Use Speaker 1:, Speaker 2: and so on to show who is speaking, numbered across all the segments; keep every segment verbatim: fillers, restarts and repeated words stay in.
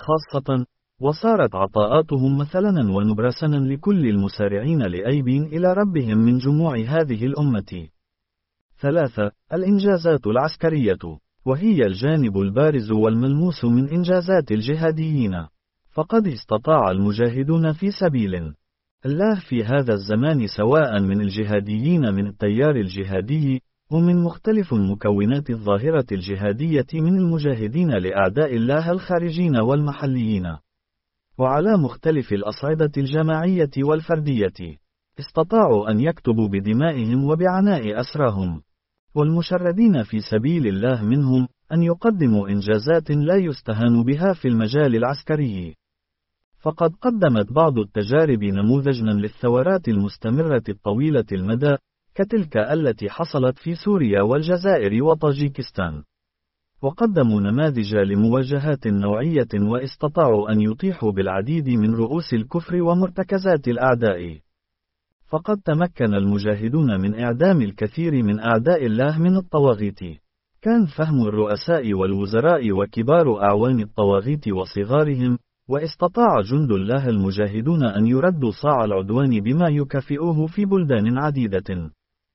Speaker 1: خاصة، وصارت عطاءاتهم مثلا ونبرسنا لكل المسارعين لأيبين إلى ربهم من جموع هذه الأمة. ثلاثة. الإنجازات العسكرية، وهي الجانب البارز والملموس من إنجازات الجهاديين. فقد استطاع المجاهدون في سبيل الله في هذا الزمان، سواء من الجهاديين من التيار الجهادي، ومن مختلف مكونات الظاهرة الجهادية من المجاهدين لأعداء الله الخارجين والمحليين، وعلى مختلف الأصعدة الجماعية والفردية، استطاعوا أن يكتبوا بدمائهم وبعناء أسراهم، والمشردين في سبيل الله منهم أن يقدموا إنجازات لا يستهان بها في المجال العسكري. فقد قدمت بعض التجارب نموذجا للثورات المستمرة الطويلة المدى، كتلك التي حصلت في سوريا والجزائر وطاجيكستان، وقدموا نماذج لمواجهات نوعية، واستطاعوا أن يطيحوا بالعديد من رؤوس الكفر ومرتكزات الأعداء. فقد تمكن المجاهدون من إعدام الكثير من أعداء الله من الطواغيت. كان فهم الرؤساء والوزراء وكبار أعوان الطواغيت وصغارهم، واستطاع جند الله المجاهدون أن يردوا صاع العدوان بما يكافئوه في بلدان عديدة.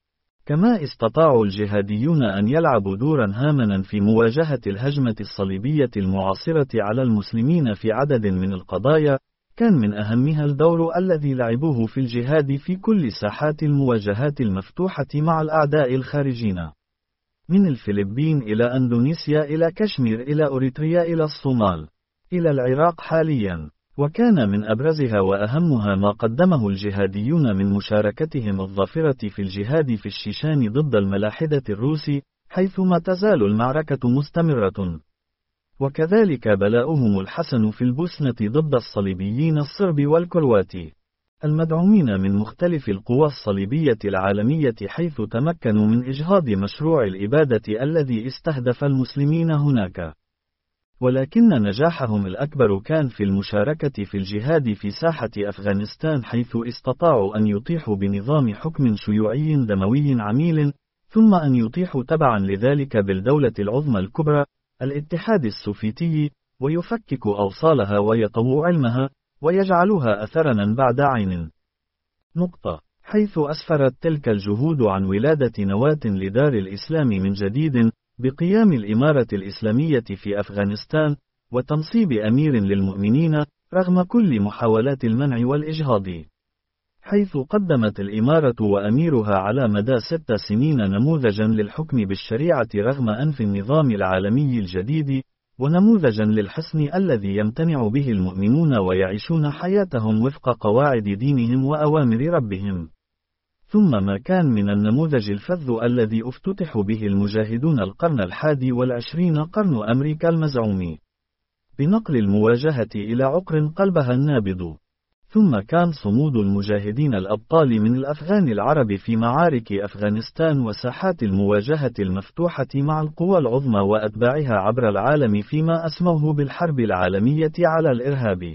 Speaker 1: كما استطاعوا الجهاديون أن يلعبوا دورا هاما في مواجهة الهجمة الصليبية المعاصرة على المسلمين في عدد من القضايا، كان من أهمها الدور الذي لعبوه في الجهاد في كل ساحات المواجهات المفتوحة مع الأعداء الخارجين، من الفلبين إلى أندونيسيا إلى كشمير إلى أوريتريا إلى الصومال إلى العراق حاليا. وكان من أبرزها وأهمها ما قدمه الجهاديون من مشاركتهم الظافرة في الجهاد في الشيشان ضد الملاحدة الروس، حيث ما تزال المعركة مستمرة. وكذلك بلاؤهم الحسن في البوسنة ضد الصليبيين الصرب والكروات، المدعومين من مختلف القوى الصليبية العالمية، حيث تمكنوا من إجهاض مشروع الإبادة الذي استهدف المسلمين هناك. ولكن نجاحهم الأكبر كان في المشاركة في الجهاد في ساحة أفغانستان، حيث استطاعوا أن يطيحوا بنظام حكم شيوعي دموي عميل، ثم أن يطيحوا تبعا لذلك بالدولة العظمى الكبرى، الاتحاد السوفيتي، ويفككوا أوصالها ويطووا علمها، ويجعلوها أثرا بعد عين. نقطة. حيث أسفرت تلك الجهود عن ولادة نواة لدار الإسلام من جديد، بقيام الإمارة الإسلامية في أفغانستان، وتنصيب أمير للمؤمنين، رغم كل محاولات المنع والإجهاض. حيث قدمت الإمارة وأميرها على مدى ست سنين نموذجا للحكم بالشريعة رغم أنف النظام العالمي الجديد، ونموذجا للحصن الذي يمتنع به المؤمنون ويعيشون حياتهم وفق قواعد دينهم وأوامر ربهم. ثم ما كان من النموذج الفذ الذي افتتح به المجاهدون القرن الحادي والعشرين، قرن أمريكا المزعوم، بنقل المواجهة إلى عقر قلبها النابض. ثم كان صمود المجاهدين الأبطال من الأفغان العرب في معارك أفغانستان وساحات المواجهة المفتوحة مع القوى العظمى وأتباعها عبر العالم فيما أسموه بالحرب العالمية على الإرهاب.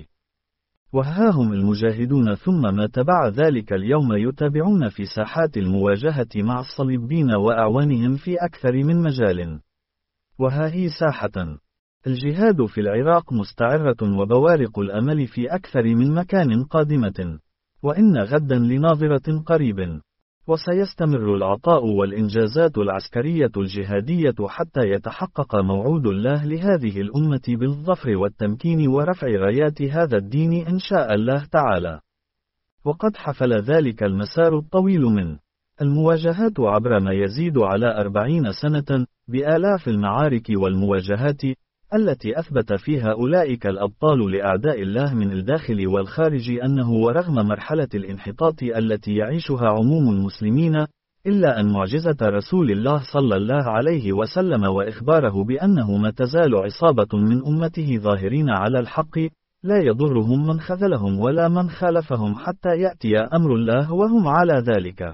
Speaker 1: وهاهم المجاهدون ثم ما تبع ذلك اليوم يتابعون في ساحات المواجهة مع الصليبيين وأعوانهم في أكثر من مجال. وها هي ساحة الجهاد في العراق مستعرة وبوارق الأمل في أكثر من مكان قادمة، وإن غدا لناظرة قريب. وسيستمر العطاء والإنجازات العسكرية الجهادية حتى يتحقق موعود الله لهذه الأمة بالظفر والتمكين ورفع رايات هذا الدين إن شاء الله تعالى. وقد حفل ذلك المسار الطويل من المواجهات عبر ما يزيد على أربعين سنة، بآلاف المعارك والمواجهات التي أثبت فيها أولئك الأبطال لأعداء الله من الداخل والخارج أنه ورغم مرحلة الانحطاط التي يعيشها عموم المسلمين، إلا أن معجزة رسول الله صلى الله عليه وسلم وإخباره بأنه ما تزال عصابة من أمته ظاهرين على الحق، لا يضرهم من خذلهم ولا من خالفهم حتى يأتي أمر الله وهم على ذلك،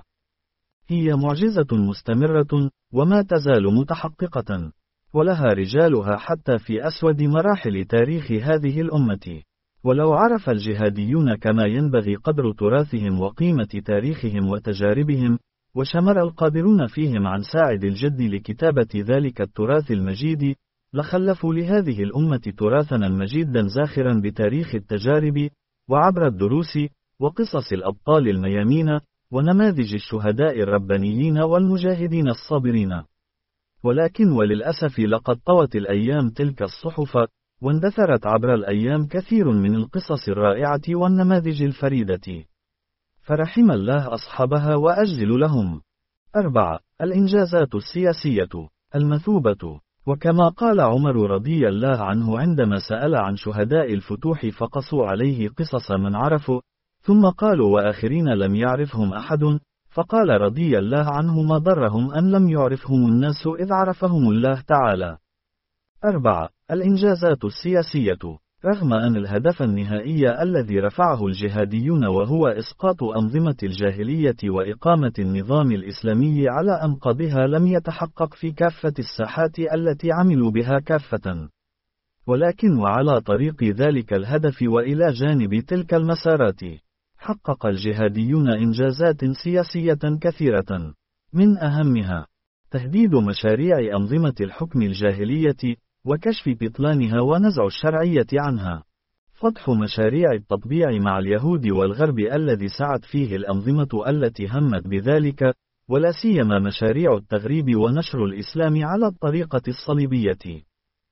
Speaker 1: هي معجزة مستمرة وما تزال متحققة، ولها رجالها حتى في أسود مراحل تاريخ هذه الأمة. ولو عرف الجهاديون كما ينبغي قدر تراثهم وقيمة تاريخهم وتجاربهم، وشمر القادرون فيهم عن ساعد الجد لكتابة ذلك التراث المجيد، لخلفوا لهذه الأمة تراثا مجيدا زاخرا بتاريخ التجارب، وعبر الدروس، وقصص الأبطال الميامين، ونماذج الشهداء الربانيين والمجاهدين الصابرين. ولكن وللأسف لقد طوت الأيام تلك الصحف، واندثرت عبر الأيام كثير من القصص الرائعة والنماذج الفريدة. فرحم الله أصحابها وأجزل لهم. أربعة. الإنجازات السياسية المثوبة. وكما قال عمر رضي الله عنه عندما سأل عن شهداء الفتوح فقصوا عليه قصص من عرفوا، ثم قالوا وآخرين لم يعرفهم أحد، فقال رضي الله عنه ما ضرهم أن لم يعرفهم الناس إذ عرفهم الله تعالى. أربعة. الإنجازات السياسية. رغم أن الهدف النهائي الذي رفعه الجهاديون وهو إسقاط أنظمة الجاهلية وإقامة النظام الإسلامي على أنقاضها لم يتحقق في كافة الساحات التي عملوا بها كافة، ولكن وعلى طريق ذلك الهدف وإلى جانب تلك المسارات، حقق الجهاديون إنجازات سياسية كثيرة، من أهمها تهديد مشاريع أنظمة الحكم الجاهلية، وكشف بطلانها ونزع الشرعية عنها، فتح مشاريع التطبيع مع اليهود والغرب الذي سعت فيه الأنظمة التي همت بذلك، ولا سيما مشاريع التغريب ونشر الإسلام على الطريقة الصليبية.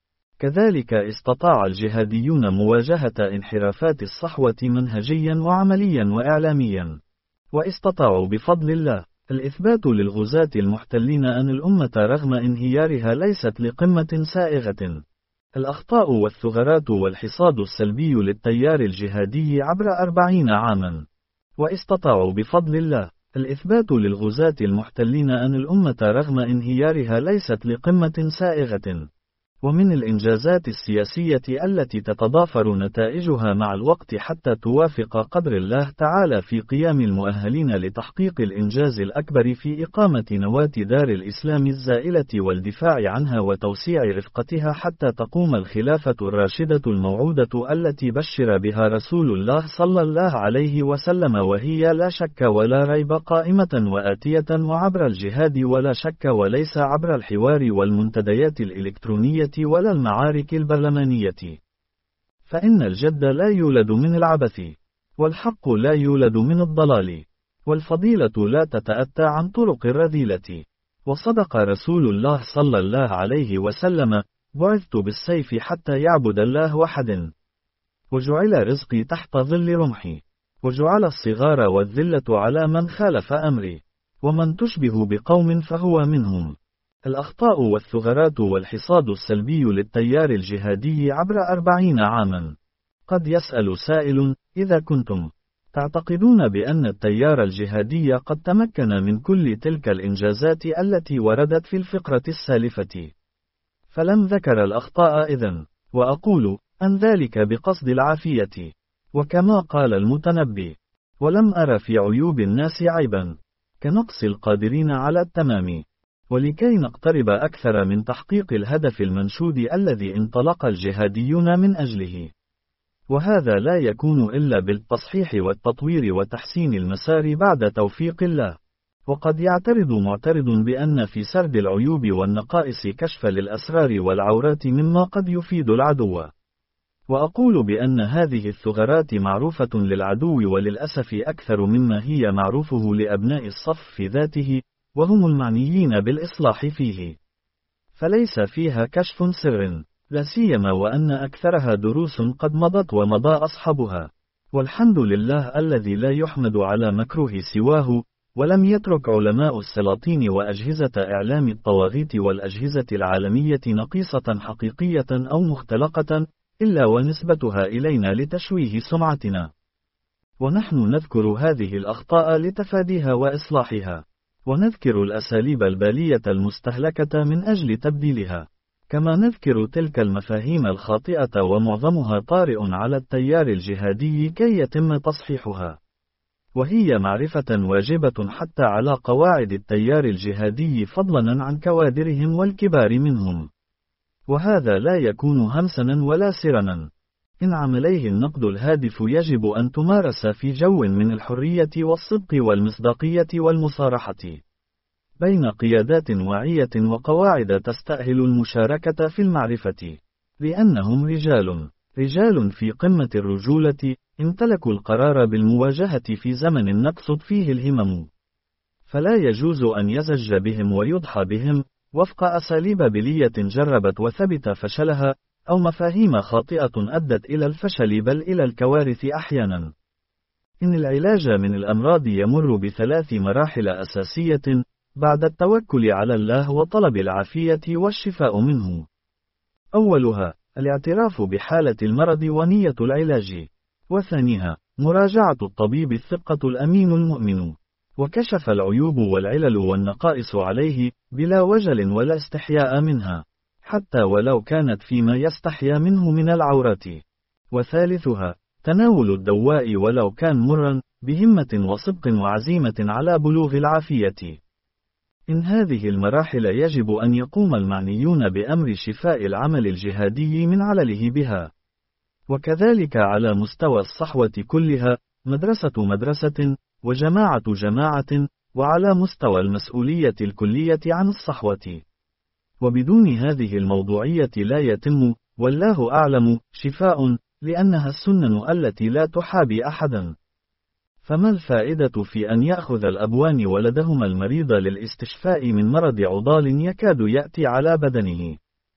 Speaker 1: كذلك استطاع الجهاديون مواجهة انحرافات الصحوة منهجيا وعمليا وإعلاميا، واستطاعوا بفضل الله الإثبات للغزاة المحتلين أن الأمة رغم انهيارها ليست لقمة سائغة. الأخطاء والثغرات والحصاد السلبي للتيار الجهادي عبر أربعين عاما، واستطاعوا بفضل الله الإثبات للغزاة المحتلين أن الأمة رغم انهيارها ليست لقمة سائغة. ومن الإنجازات السياسية التي تتضافر نتائجها مع الوقت حتى توافق قدر الله تعالى في قيام المؤهلين لتحقيق الإنجاز الأكبر في إقامة نواة دار الإسلام الزائلة والدفاع عنها وتوسيع رفقتها حتى تقوم الخلافة الراشدة الموعودة التي بشر بها رسول الله صلى الله عليه وسلم، وهي لا شك ولا ريب قائمة وآتية وعبر الجهاد ولا شك، وليس عبر الحوار والمنتديات الإلكترونية ولا المعارك البرلمانية. فإن الجد لا يولد من العبث، والحق لا يولد من الضلال، والفضيلة لا تتأتى عن طرق الرذيلة. وصدق رسول الله صلى الله عليه وسلم: بعثت بالسيف حتى يعبد الله وحد، وجعل رزقي تحت ظل رمحي، وجعل الصغار والذلة على من خالف أمري، ومن تشبه بقوم فهو منهم. الأخطاء والثغرات والحصاد السلبي للتيار الجهادي عبر أربعين عاما. قد يسأل سائل: إذا كنتم تعتقدون بأن التيار الجهادي قد تمكن من كل تلك الإنجازات التي وردت في الفقرة السالفة، فلم ذكر الأخطاء إذن؟ وأقول أن ذلك بقصد العافية، وكما قال المتنبي: ولم أر في عيوب الناس عيبا كنقص القادرين على التمام. ولكي نقترب أكثر من تحقيق الهدف المنشود الذي انطلق الجهاديون من أجله، وهذا لا يكون إلا بالتصحيح والتطوير وتحسين المسار بعد توفيق الله. وقد يعترض معترض بأن في سرد العيوب والنقائص كشف للأسرار والعورات مما قد يفيد العدو، وأقول بأن هذه الثغرات معروفة للعدو وللأسف أكثر مما هي معروفه لأبناء الصف في ذاته، وهم المعنيين بالإصلاح فيه، فليس فيها كشف سر، لا سيما وأن أكثرها دروس قد مضت ومضى أصحابها، والحمد لله الذي لا يحمد على مكروه سواه. ولم يترك علماء السلاطين وأجهزة إعلام الطواغيت والأجهزة العالمية نقيصة حقيقية أو مختلقة إلا ونسبتها إلينا لتشويه سمعتنا، ونحن نذكر هذه الأخطاء لتفاديها وإصلاحها، ونذكر الأساليب البالية المستهلكة من أجل تبديلها، كما نذكر تلك المفاهيم الخاطئة ومعظمها طارئ على التيار الجهادي كي يتم تصحيحها، وهي معرفة واجبة حتى على قواعد التيار الجهادي فضلا عن كوادرهم والكبار منهم، وهذا لا يكون همسنا ولا سرنا، إن عمليه النقد الهادف يجب أن تمارس في جو من الحرية والصدق والمصداقية والمصارحة. بين قيادات واعية وقواعد تستأهل المشاركة في المعرفة، لأنهم رجال، رجال في قمة الرجولة، امتلكوا القرار بالمواجهة في زمن نقصد فيه الهمم. فلا يجوز أن يزج بهم ويضحى بهم، وفق أساليب بلية جربت وثبت فشلها، أو مفاهيم خاطئة أدت إلى الفشل بل إلى الكوارث أحيانا. إن العلاج من الأمراض يمر بثلاث مراحل أساسية، بعد التوكل على الله وطلب العافية والشفاء منه. أولها، الاعتراف بحالة المرض ونية العلاج. وثانيها، مراجعة الطبيب الثقة الأمين المؤمن، وكشف العيوب والعلل والنقائص عليه، بلا وجل ولا استحياء منها، حتى ولو كانت فيما يستحيا منه من العورات. وثالثها، تناول الدواء ولو كان مرا، بهمة وصدق وعزيمة على بلوغ العافية. إن هذه المراحل يجب أن يقوم المعنيون بأمر شفاء العمل الجهادي من علله بها. وكذلك على مستوى الصحوة كلها، مدرسة مدرسة، وجماعة جماعة، وعلى مستوى المسؤولية الكلية عن الصحوة. وبدون هذه الموضوعية لا يتم، والله أعلم، شفاء، لأنها السنن التي لا تحابي أحدا. فما الفائدة في أن يأخذ الأبوان ولدهما المريض للاستشفاء من مرض عضال يكاد يأتي على بدنه؟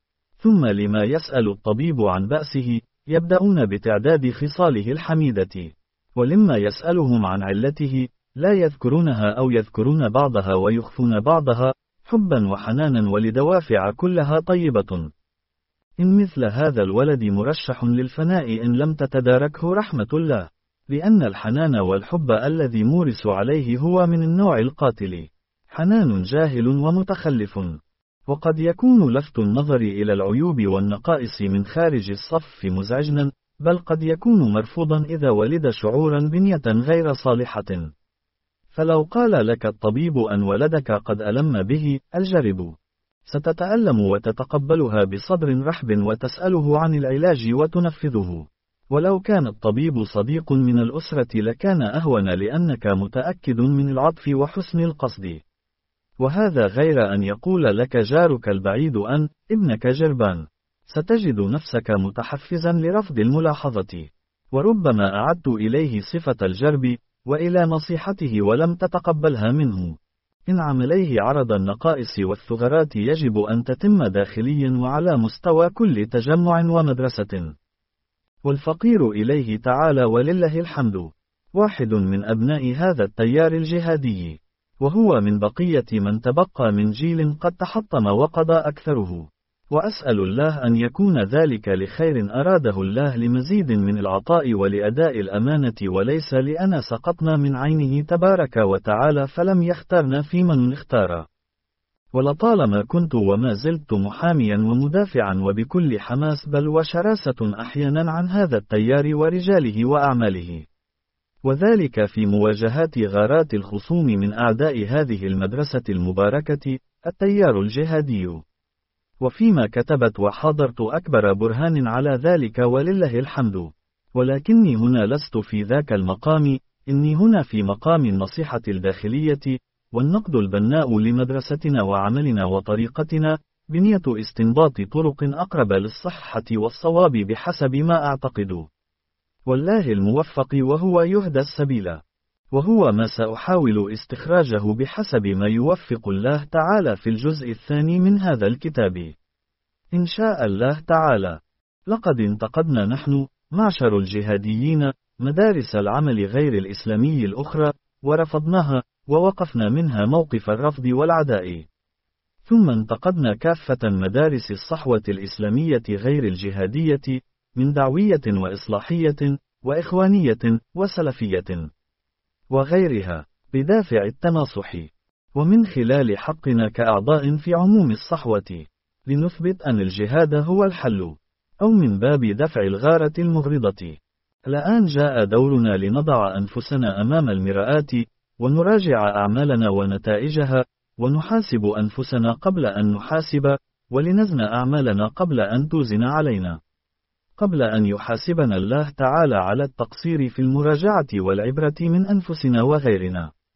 Speaker 1: ثم لما يسأل الطبيب عن بأسه، يبدأون بتعداد خصاله الحميدة. ولما يسألهم عن علته، لا يذكرونها أو يذكرون بعضها ويخفون بعضها، حبا وحنانا ولدوافع كلها طيبة. إن مثل هذا الولد مرشح للفناء إن لم تتداركه رحمة الله، لأن الحنان والحب الذي مورس عليه هو من النوع القاتل، حنان جاهل ومتخلف. وقد يكون لفت النظر إلى العيوب والنقائص من خارج الصف مزعجا، بل قد يكون مرفوضا إذا ولد شعورا بنية غير صالحة. فلو قال لك الطبيب أن ولدك قد ألم به الجرب، ستتألم وتتقبلها بصدر رحب وتسأله عن العلاج وتنفذه. ولو كان الطبيب صديق من الأسرة لكان أهون، لأنك متأكد من العطف وحسن القصد. وهذا غير أن يقول لك جارك البعيد أن ابنك جربان، ستجد نفسك متحفزا لرفض الملاحظة. وربما أعدت إليه صفة الجرب، وإلى نصيحته ولم تتقبلها منه. إن عمليه عرض النقائص والثغرات يجب أن تتم داخليا وعلى مستوى كل تجمع ومدرسة. والفقير إليه تعالى ولله الحمد، واحد من أبناء هذا التيار الجهادي، وهو من بقية من تبقى من جيل قد تحطم وقضى أكثره. وأسأل الله أن يكون ذلك لخير أراده الله لمزيد من العطاء ولأداء الأمانة، وليس لأن سقطنا من عينه تبارك وتعالى فلم يختارنا في من اختار. ولطالما كنت وما زلت محاميا ومدافعا وبكل حماس بل وشراسة أحيانا عن هذا التيار ورجاله وأعماله، وذلك في مواجهات غارات الخصوم من أعداء هذه المدرسة المباركة، التيار الجهادي. وفيما كتبت وحاضرت أكبر برهان على ذلك ولله الحمد. ولكني هنا لست في ذاك المقام، إني هنا في مقام النصيحة الداخلية، والنقد البناء لمدرستنا وعملنا وطريقتنا، بنية استنباط طرق أقرب للصحة والصواب بحسب ما أعتقد. والله الموفق وهو يهدى السبيل، وهو ما سأحاول استخراجه بحسب ما يوفق الله تعالى في الجزء الثاني من هذا الكتاب إن شاء الله تعالى. لقد انتقدنا نحن معشر الجهاديين مدارس العمل غير الإسلامي الأخرى، ورفضناها، ووقفنا منها موقف الرفض والعداء. ثم انتقدنا كافة مدارس الصحوة الإسلامية غير الجهادية، من دعوية وإصلاحية، وإخوانية، وسلفية، وغيرها، بدافع التناصح، ومن خلال حقنا كأعضاء في عموم الصحوة، لنثبت أن الجهاد هو الحل، أو من باب دفع الغارة المغرضة. الآن جاء دورنا لنضع أنفسنا أمام المرآة، ونراجع أعمالنا ونتائجها، ونحاسب أنفسنا قبل أن نحاسب، ولنزن أعمالنا قبل أن توزن علينا، قبل أن يحاسبنا الله تعالى على التقصير في المراجعة والعبرة من أنفسنا وغيرنا.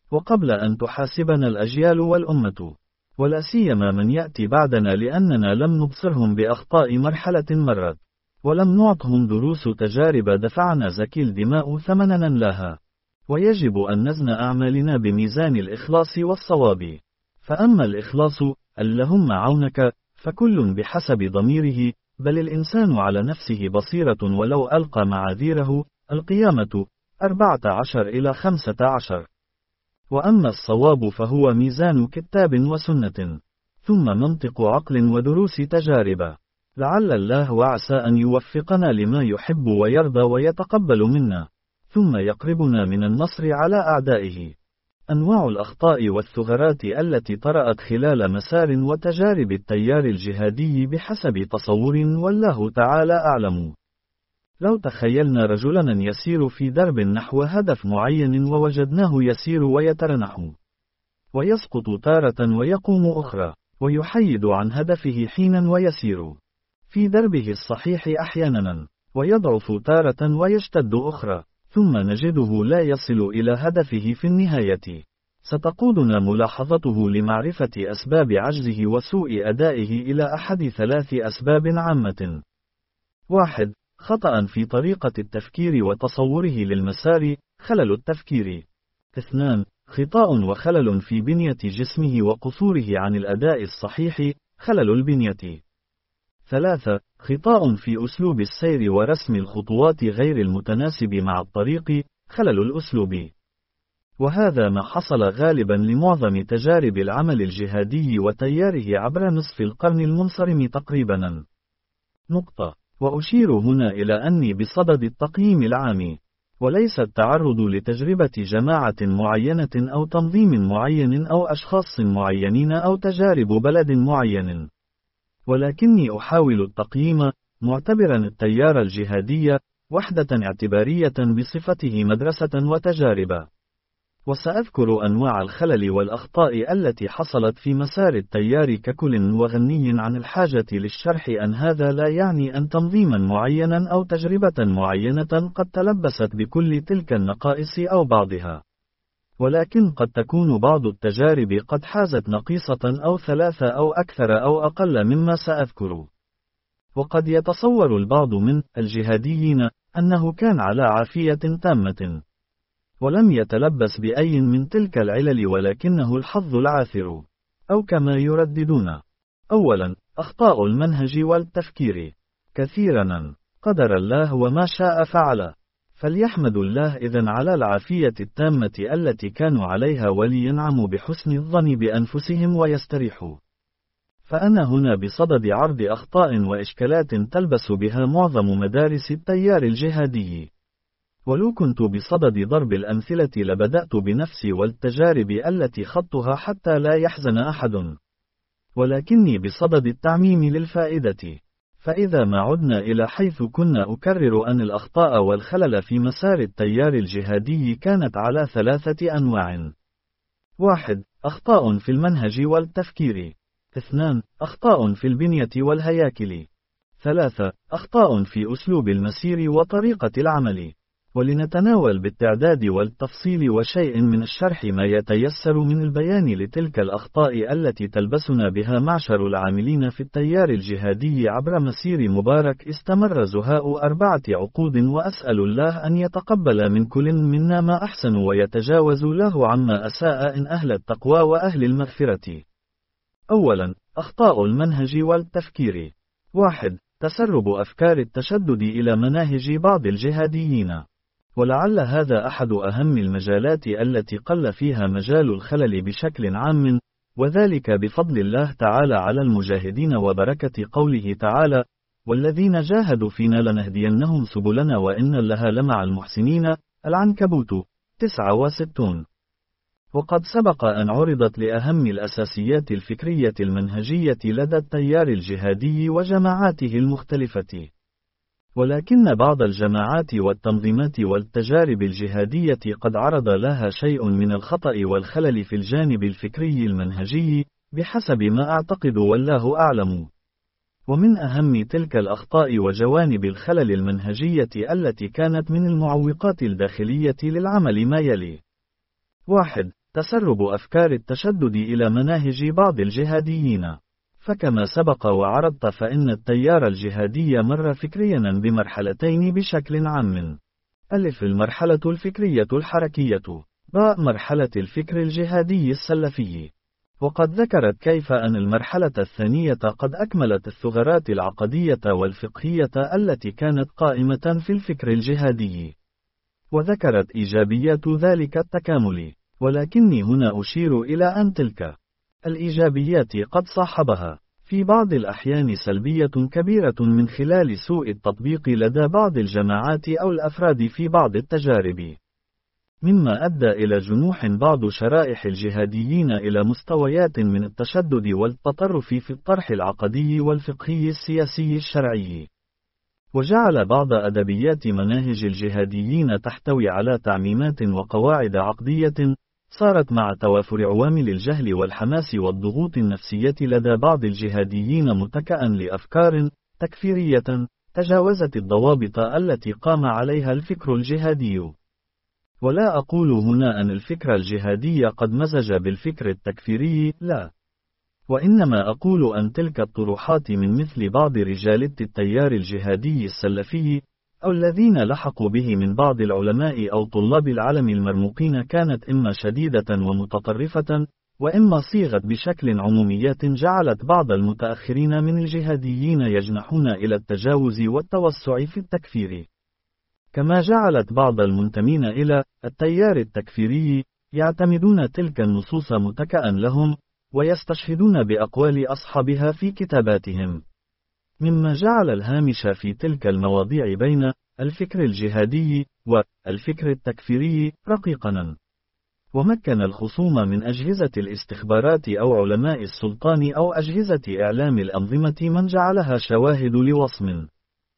Speaker 1: وقبل أن تحاسبنا الأجيال والأمة، ولا سيما من يأتي بعدنا، لأننا لم نبصرهم بأخطاء مرحلة مرت، ولم نعطهم دروس تجارب دفعنا زكي الدماء ثمننا لها. ويجب أن نزن أعمالنا بميزان الإخلاص والصواب. فأما الإخلاص، اللهم عونك، فكل بحسب ضميره، بل الإنسان على نفسه بصيرة ولو ألقى معاذيره. القيامة أربعة عشر إلى خمسة عشر. وأما الصواب فهو ميزان كتاب وسنة، ثم منطق عقل ودروس تجارب. لعل الله وعسى أن يوفقنا لما يحب ويرضى ويتقبل منا، ثم يقربنا من النصر على أعدائه. أنواع الأخطاء والثغرات التي طرأت خلال مسار وتجارب التيار الجهادي بحسب تصور والله تعالى أعلم. لو تخيلنا رجلا يسير في درب نحو هدف معين ووجدناه يسير ويترنح، ويسقط تارة ويقوم أخرى، ويحيد عن هدفه حينا ويسير في دربه الصحيح أحيانا، ويضعف تارة ويشتد أخرى، ثم نجده لا يصل إلى هدفه في النهاية. ستقودنا ملاحظته لمعرفة أسباب عجزه وسوء أدائه إلى أحد ثلاث أسباب عامة. واحد. خطأ في طريقة التفكير وتصوره للمسار، خلل التفكير. اثنان. خطأ وخلل في بنية جسمه وقصوره عن الأداء الصحيح، خلل البنية. ثلاثة. خطأ في أسلوب السير ورسم الخطوات غير المتناسب مع الطريق، خلل الأسلوب. وهذا ما حصل غالبا لمعظم تجارب العمل الجهادي وتياره عبر نصف القرن المنصرم تقريبا. نقطة. وأشير هنا إلى أني بصدد التقييم العام، وليس التعرض لتجربة جماعة معينة أو تنظيم معين أو أشخاص معينين أو تجارب بلد معين، ولكني أحاول التقييم معتبرا التيار الجهادي وحدة اعتبارية بصفته مدرسة وتجارب. وسأذكر أنواع الخلل والأخطاء التي حصلت في مسار التيار ككل، وغني عن الحاجة للشرح أن هذا لا يعني أن تنظيما معينا أو تجربة معينة قد تلبست بكل تلك النقائص أو بعضها، ولكن قد تكون بعض التجارب قد حازت نقيصة أو ثلاثة أو أكثر أو أقل مما سأذكر. وقد يتصور البعض من الجهاديين أنه كان على عافية تامة، ولم يتلبس بأي من تلك العلل، ولكنه الحظ العاثر، أو كما يرددون. أولا، أخطاء المنهج والتفكير. كثيرا قدر الله وما شاء فعل، فليحمد الله إذن على العافية التامة التي كانوا عليها، ولينعموا بحسن الظن بأنفسهم ويستريحوا. فأنا هنا بصدد عرض أخطاء وإشكالات تلبس بها معظم مدارس التيار الجهادي، ولو كنت بصدد ضرب الأمثلة لبدأت بنفسي والتجارب التي خضتها حتى لا يحزن أحد، ولكني بصدد التعميم للفائدة. فإذا ما عدنا إلى حيث كنا، أكرر أن الأخطاء والخلل في مسار التيار الجهادي كانت على ثلاثة أنواع. واحد. أخطاء في المنهج والتفكير. اثنان. أخطاء في البنية والهياكل. ثلاثة. أخطاء في أسلوب المسير وطريقة العمل. ولنتناول بالتعداد والتفصيل وشيء من الشرح ما يتيسر من البيان لتلك الأخطاء التي تلبسنا بها معشر العاملين في التيار الجهادي عبر مسير مبارك استمر زهاء أربعة عقود، وأسأل الله أن يتقبل من كل منا ما أحسن ويتجاوز له عما أساء إن أهل التقوى وأهل المغفرة. أولا، أخطاء المنهج والتفكير. واحد. تسرب أفكار التشدد إلى مناهج بعض الجهاديين. ولعل هذا أحد أهم المجالات التي قل فيها مجال الخلل بشكل عام، وذلك بفضل الله تعالى على المجاهدين وبركة قوله تعالى: والذين جاهدوا فينا لنهدينهم سبلنا وإن الله لمع المحسنين. العنكبوت تسعة وستون. وقد سبق أن عرضت لأهم الأساسيات الفكرية المنهجية لدى التيار الجهادي وجماعاته المختلفة، ولكن بعض الجماعات والتنظيمات والتجارب الجهادية قد عرض لها شيء من الخطأ والخلل في الجانب الفكري المنهجي، بحسب ما أعتقد والله أعلم. ومن أهم تلك الأخطاء وجوانب الخلل المنهجية التي كانت من المعوقات الداخلية للعمل ما يلي: واحد. تسرب أفكار التشدد إلى مناهج بعض الجهاديين. فكما سبق وعرضت فإن التيار الجهادي مر فكريا بمرحلتين بشكل عام. ألف المرحلة الفكرية الحركية، باء مرحلة الفكر الجهادي السلفي. وقد ذكرت كيف أن المرحلة الثانية قد أكملت الثغرات العقدية والفقهية التي كانت قائمة في الفكر الجهادي، وذكرت إيجابيات ذلك التكامل، ولكني هنا أشير إلى أن تلك الإيجابيات قد صاحبها في بعض الأحيان سلبية كبيرة من خلال سوء التطبيق لدى بعض الجماعات أو الأفراد في بعض التجارب، مما أدى إلى جنوح بعض شرائح الجهاديين إلى مستويات من التشدد والتطرف في الطرح العقدي والفقهي السياسي الشرعي، وجعل بعض أدبيات مناهج الجهاديين تحتوي على تعميمات وقواعد عقدية صارت مع توافر عوامل الجهل والحماس والضغوط النفسية لدى بعض الجهاديين متكئا لأفكار تكفيرية تجاوزت الضوابط التي قام عليها الفكر الجهادي. ولا أقول هنا أن الفكر الجهادي قد مزج بالفكر التكفيري، لا، وإنما أقول أن تلك الطروحات من مثل بعض رجال التيار الجهادي السلفي أو الذين لحقوا به من بعض العلماء أو طلاب العلم المرموقين كانت إما شديدة ومتطرفة، وإما صيغت بشكل عموميات جعلت بعض المتأخرين من الجهاديين يجنحون إلى التجاوز والتوسع في التكفير، كما جعلت بعض المنتمين إلى التيار التكفيري يعتمدون تلك النصوص متكئا لهم ويستشهدون بأقوال أصحابها في كتاباتهم، مما جعل الهامش في تلك المواضيع بين الفكر الجهادي والفكر التكفيري رقيقا، ومكن الخصوم من أجهزة الاستخبارات أو علماء السلطان أو أجهزة إعلام الأنظمة من جعلها شواهد لوصم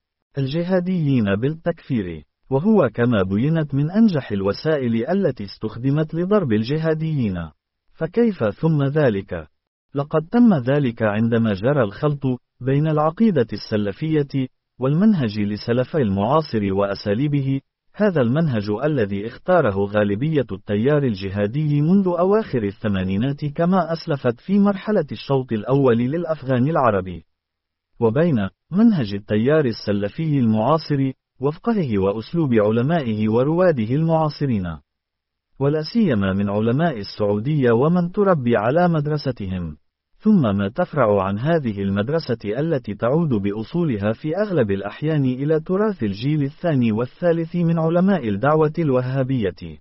Speaker 1: الجهاديين بالتكفير، وهو كما بينت من أنجح الوسائل التي استخدمت لضرب الجهاديين. فكيف ثم ذلك؟ لقد تم ذلك عندما جرى الخلط بين العقيدة السلفية والمنهج لسلفي المعاصر وأساليبه، هذا المنهج الذي اختاره غالبية التيار الجهادي منذ أواخر الثمانينات كما أسلفت في مرحلة الشوط الأول للأفغان العربي، وبين منهج التيار السلفي المعاصر وفقهه وأسلوب علمائه ورواده المعاصرين، ولا سيما من علماء السعودية ومن تربي على مدرستهم، ثم ما تفرع عن هذه المدرسة التي تعود بأصولها في أغلب الأحيان إلى تراث الجيل الثاني والثالث من علماء الدعوة الوهابية.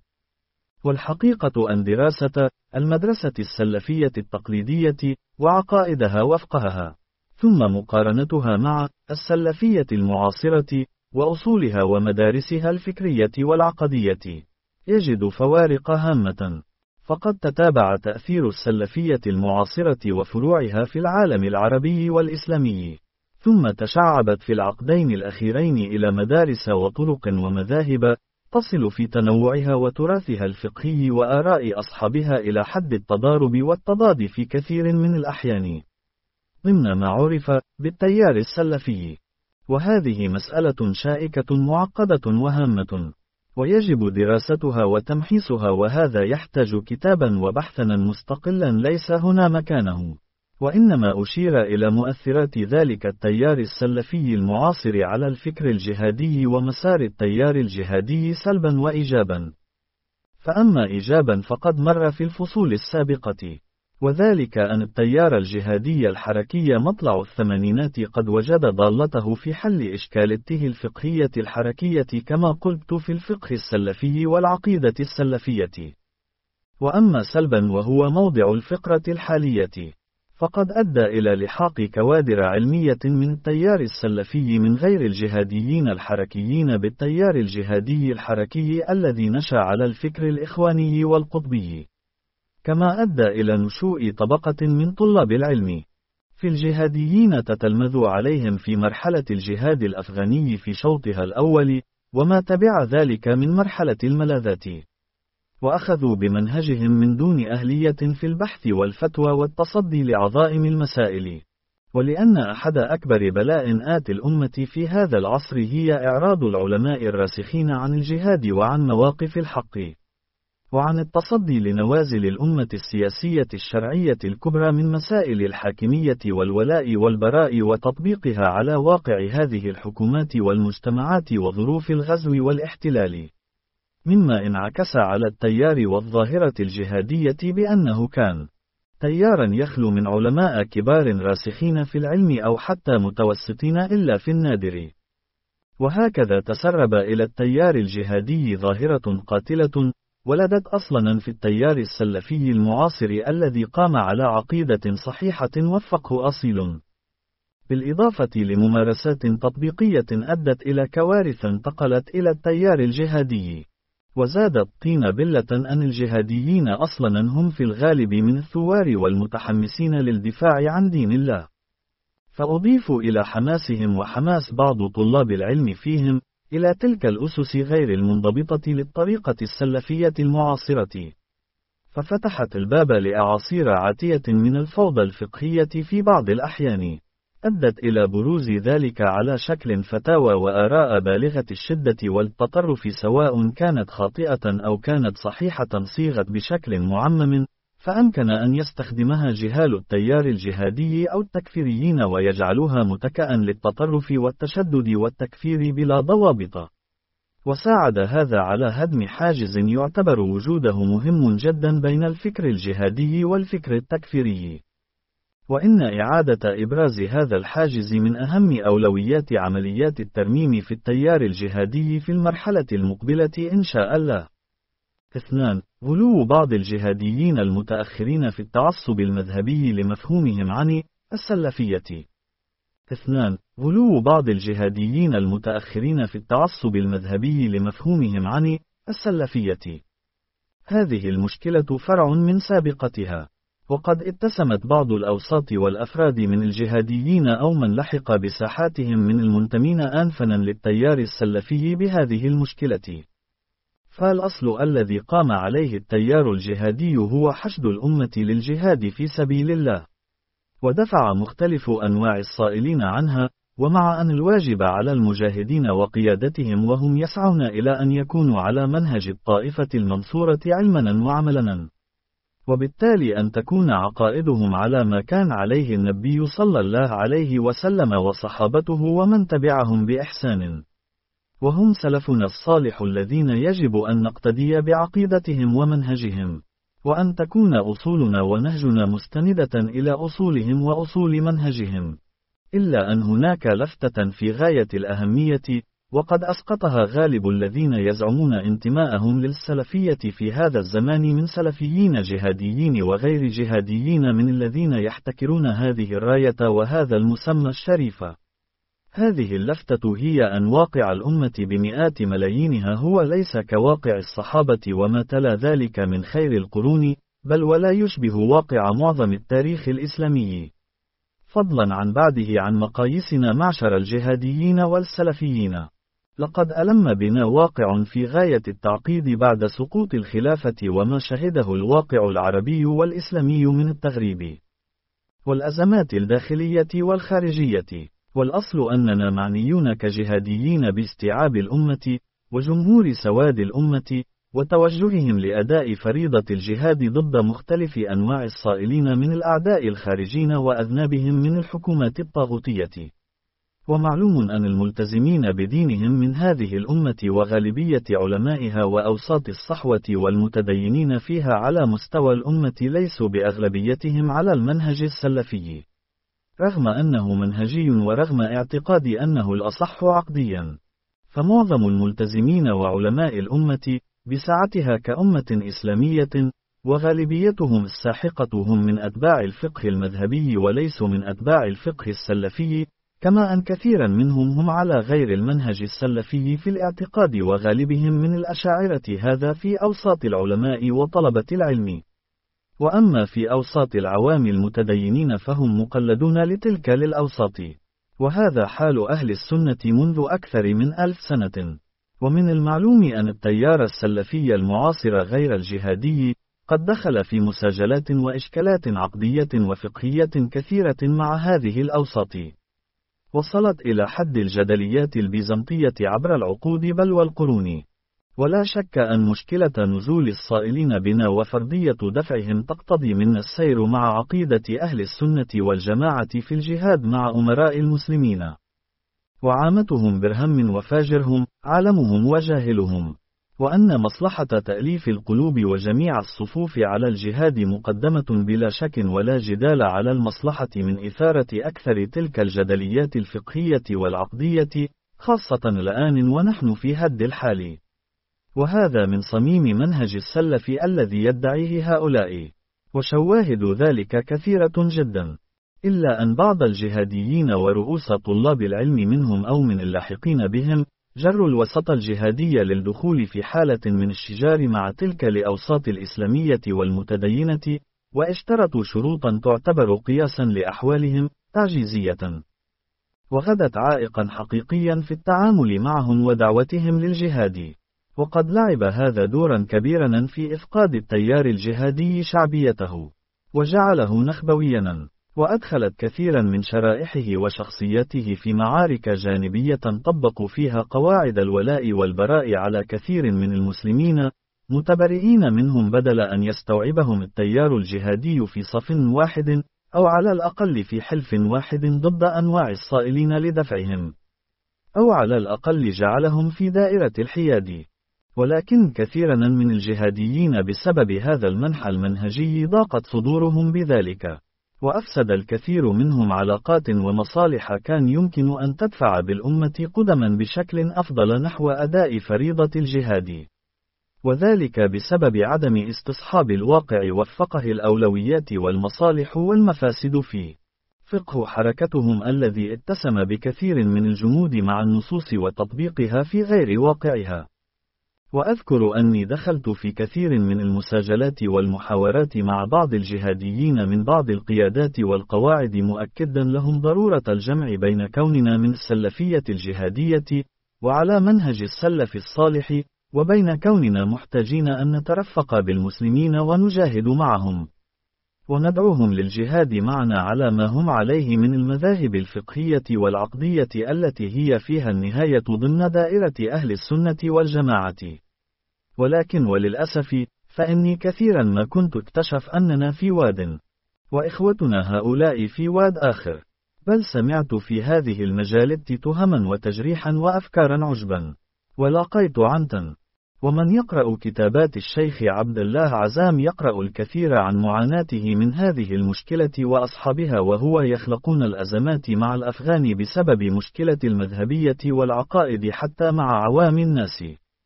Speaker 1: والحقيقة أن دراسة المدرسة السلفية التقليدية وعقائدها وفقهها، ثم مقارنتها مع السلفية المعاصرة وأصولها ومدارسها الفكرية والعقدية، يجد فوارق هامة. فقد تتابع تأثير السلفية المعاصرة وفروعها في العالم العربي والإسلامي، ثم تشعبت في العقدين الأخيرين إلى مدارس وطرق ومذاهب تصل في تنوعها وتراثها الفقهي وآراء أصحابها إلى حد التضارب والتضاد في كثير من الأحيان ضمن ما عرف بالتيار السلفي. وهذه مسألة شائكة معقدة وهامة، ويجب دراستها وتمحيصها، وهذا يحتاج كتابا وبحثا مستقلا ليس هنا مكانه، وإنما أشير إلى مؤثرات ذلك التيار السلفي المعاصر على الفكر الجهادي ومسار التيار الجهادي سلبا وإيجابا. فأما إيجابا فقد مر في الفصول السابقة، وذلك أن التيار الجهادي الحركي مطلع الثمانينات قد وجد ضالته في حل إشكالته الفقهية الحركية كما قلت في الفقه السلفي والعقيدة السلفية. وأما سلبا وهو موضع الفقرة الحالية، فقد أدى إلى لحاق كوادر علمية من التيار السلفي من غير الجهاديين الحركيين بالتيار الجهادي الحركي الذي نشأ على الفكر الإخواني والقطبي، كما أدى إلى نشوء طبقة من طلاب العلم في الجهاديين تتلمذ عليهم في مرحلة الجهاد الأفغاني في شوطها الأول وما تبع ذلك من مرحلة الملاذات، وأخذوا بمنهجهم من دون أهلية في البحث والفتوى والتصدي لعظائم المسائل. ولأن أحد أكبر بلاء آت الأمة في هذا العصر هي إعراض العلماء الراسخين عن الجهاد وعن مواقف الحق، وعن التصدي لنوازل الأمة السياسية الشرعية الكبرى من مسائل الحاكمية والولاء والبراء وتطبيقها على واقع هذه الحكومات والمجتمعات وظروف الغزو والاحتلال، مما انعكس على التيار والظاهرة الجهادية بأنه كان تيارا يخلو من علماء كبار راسخين في العلم أو حتى متوسطين إلا في النادر. وهكذا تسرب إلى التيار الجهادي ظاهرة قاتلة ولدت أصلا في التيار السلفي المعاصر الذي قام على عقيدة صحيحة وفقه أصيل، بالإضافة لممارسات تطبيقية أدت إلى كوارث انتقلت إلى التيار الجهادي، وزادت طين بلة أن الجهاديين أصلا هم في الغالب من الثوار والمتحمسين للدفاع عن دين الله. فأضيف إلى حماسهم وحماس بعض طلاب العلم فيهم إلى تلك الأسس غير المنضبطة للطريقة السلفية المعاصرة، ففتحت الباب لأعاصير عاتية من الفوضى الفقهية في بعض الأحيان، أدت إلى بروز ذلك على شكل فتاوى وآراء بالغة الشدة والتطرف، سواء كانت خاطئة أو كانت صحيحة صيغت بشكل معمم، فأمكن أن يستخدمها جهال التيار الجهادي أو التكفيريين ويجعلوها متكأ للتطرف والتشدد والتكفير بلا ضوابط. وساعد هذا على هدم حاجز يعتبر وجوده مهم جدا بين الفكر الجهادي والفكر التكفيري. وإن إعادة إبراز هذا الحاجز من أهم أولويات عمليات الترميم في التيار الجهادي في المرحلة المقبلة إن شاء الله. اثنان. غلو بعض الجهاديين المتأخرين في التعصب المذهبي لمفهومهم عن السلفية. اثنان. غلو بعض الجهاديين المتأخرين في التعصب المذهبي لمفهومهم عن السلفية. هذه المشكلة فرع من سابقتها، وقد اتسمت بعض الأوساط والأفراد من الجهاديين أو من لحق بساحاتهم من المنتمين آنفنا للتيار السلفي بهذه المشكلة. فالأصل الذي قام عليه التيار الجهادي هو حشد الأمة للجهاد في سبيل الله، ودفع مختلف أنواع الصائلين عنها، ومع أن الواجب على المجاهدين وقيادتهم وهم يسعون إلى أن يكونوا على منهج الطائفة المنصورة علما وعملا، وبالتالي أن تكون عقائدهم على ما كان عليه النبي صلى الله عليه وسلم وصحابته ومن تبعهم بإحسان، وهم سلفنا الصالح الذين يجب أن نقتدي بعقيدتهم ومنهجهم، وأن تكون أصولنا ونهجنا مستندة إلى أصولهم وأصول منهجهم. إلا أن هناك لفتة في غاية الأهمية، وقد أسقطها غالب الذين يزعمون انتماءهم للسلفية في هذا الزمان من سلفيين جهاديين وغير جهاديين من الذين يحتكرون هذه الراية وهذا المسمى الشريف. هذه اللفتة هي أن واقع الأمة بمئات ملايينها هو ليس كواقع الصحابة وما تلا ذلك من خير القرون، بل ولا يشبه واقع معظم التاريخ الإسلامي، فضلا عن بعده عن مقاييسنا معشر الجهاديين والسلفيين. لقد ألم بنا واقع في غاية التعقيد بعد سقوط الخلافة وما شهده الواقع العربي والإسلامي من التغريب والأزمات الداخلية والخارجية. والأصل أننا معنيون كجهاديين باستيعاب الأمة وجمهور سواد الأمة وتوجههم لأداء فريضة الجهاد ضد مختلف أنواع الصائلين من الأعداء الخارجين وأذنابهم من الحكومات الطاغوتية. ومعلوم أن الملتزمين بدينهم من هذه الأمة وغالبية علمائها وأوساط الصحوة والمتدينين فيها على مستوى الأمة ليسوا بأغلبيتهم على المنهج السلفي، رغم أنه منهجي ورغم اعتقاد أنه الأصح عقديا. فمعظم الملتزمين وعلماء الأمة بسعتها كأمة إسلامية وغالبيتهم الساحقة هم من أتباع الفقه المذهبي وليسوا من أتباع الفقه السلفي، كما أن كثيرا منهم هم على غير المنهج السلفي في الاعتقاد وغالبهم من الأشاعرة، هذا في أوساط العلماء وطلبة العلم. وأما في أوساط العوام المتدينين فهم مقلدون لتلك للأوساط، وهذا حال أهل السنة منذ أكثر من ألف سنة. ومن المعلوم أن التيار السلفي المعاصر غير الجهادي قد دخل في مساجلات وإشكالات عقدية وفقهية كثيرة مع هذه الأوساط، وصلت إلى حد الجدليات البيزنطية عبر العقود بل والقرون. ولا شك أن مشكلة نزول الصائلين بنا وفردية دفعهم تقتضي منا السير مع عقيدة أهل السنة والجماعة في الجهاد مع أمراء المسلمين، وعامتهم برهم وفاجرهم، عالمهم وجاهلهم، وأن مصلحة تأليف القلوب وجميع الصفوف على الجهاد مقدمة بلا شك ولا جدال على المصلحة من إثارة أكثر تلك الجدليات الفقهية والعقدية، خاصة الآن ونحن في هد الحال. وهذا من صميم منهج السلف الذي يدعيه هؤلاء، وشواهد ذلك كثيرة جدا، إلا أن بعض الجهاديين ورؤوس طلاب العلم منهم أو من اللاحقين بهم، جروا الوسط الجهادي للدخول في حالة من الشجار مع تلك الأوساط الإسلامية والمتدينة، واشترطوا شروطا تعتبر قياسا لأحوالهم، تعجيزية، وغدت عائقا حقيقيا في التعامل معهم ودعوتهم للجهاد. وقد لعب هذا دورا كبيرا في إفقاد التيار الجهادي شعبيته، وجعله نخبويا، وأدخلت كثيرا من شرائحه وشخصيته في معارك جانبية طبقوا فيها قواعد الولاء والبراء على كثير من المسلمين، متبرئين منهم بدل أن يستوعبهم التيار الجهادي في صف واحد، أو على الأقل في حلف واحد ضد أنواع الصائلين لدفعهم، أو على الأقل جعلهم في دائرة الحياد. ولكن كثيرا من الجهاديين بسبب هذا المنحى المنهجي ضاقت صدورهم بذلك، وأفسد الكثير منهم علاقات ومصالح كان يمكن أن تدفع بالأمة قدما بشكل أفضل نحو أداء فريضة الجهاد، وذلك بسبب عدم استصحاب الواقع وفقه الأولويات والمصالح والمفاسد فيه. فقه حركتهم الذي اتسم بكثير من الجمود مع النصوص وتطبيقها في غير واقعها. وأذكر أني دخلت في كثير من المساجلات والمحاورات مع بعض الجهاديين من بعض القيادات والقواعد مؤكدا لهم ضرورة الجمع بين كوننا من السلفية الجهادية وعلى منهج السلف الصالح، وبين كوننا محتاجين أن نترفق بالمسلمين ونجاهد معهم، وندعوهم للجهاد معنا على ما هم عليه من المذاهب الفقهية والعقدية التي هي فيها النهاية ضمن دائرة أهل السنة والجماعة. ولكن وللأسف، فإني كثيرا ما كنت اكتشف أننا في واد، وإخوتنا هؤلاء في واد آخر، بل سمعت في هذه المجالات تهما وتجريحا وأفكارا عجبا، ولاقيت عنتا. ومن يقرأ كتابات الشيخ عبد الله عزام يقرأ الكثير عن معاناته من هذه المشكلة وأصحابها وهو يخلقون الأزمات مع الأفغان بسبب مشكلة المذهبية والعقائد حتى مع عوام الناس.